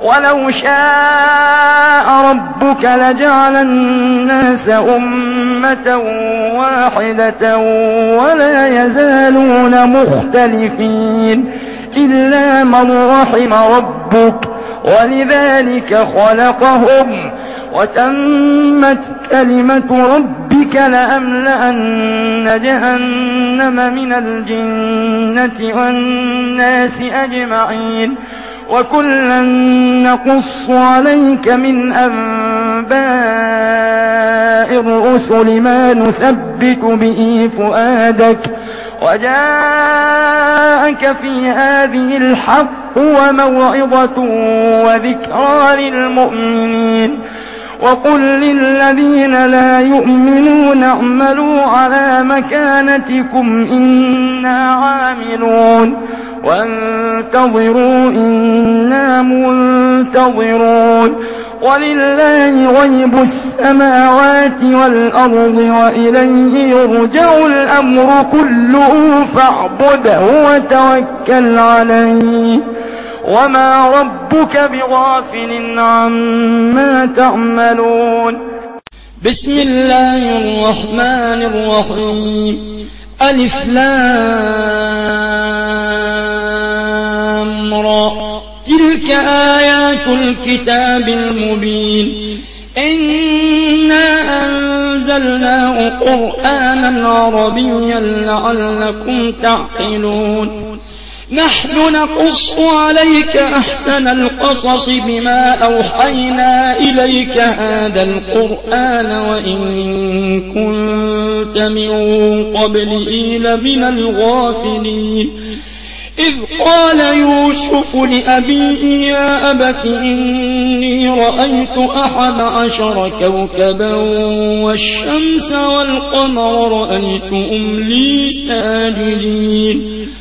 ولو شاء ربك لجعل الناس أمة واحدة ولا يزالون مختلفين إلا من رحم ربك ولذلك خلقهم وتمت كلمة ربك لأملأن جهنم من الجنة والناس أجمعين وكلا نقص عليك من أنباء الرسل ما نثبت به فؤادك وجاءك في هذه الحق وموعظة وذكرى للمؤمنين وقل للذين لا يؤمنون اعملوا على مكانتكم إنا عاملون وانتظروا إنا منتظرون ولله غيب السماوات والأرض وإليه يرجع الأمر كله فاعبده وتوكل عليه وما ربك بغافل عما تعملون. بسم الله الرحمن الرحيم. ألف لام را تلك آيات الكتاب المبين إنا أنزلناه قرآنا عربيا لعلكم تعقلون. نحن نقص عليك أحسن القصص بما أوحينا إليك هذا القرآن وإن كنت من قبله لمن الغافلين. إذ قال يوسف لأبيه يا أبت إني رأيت 11 كوكبا والشمس والقمر رأيتهم لي ساجدين.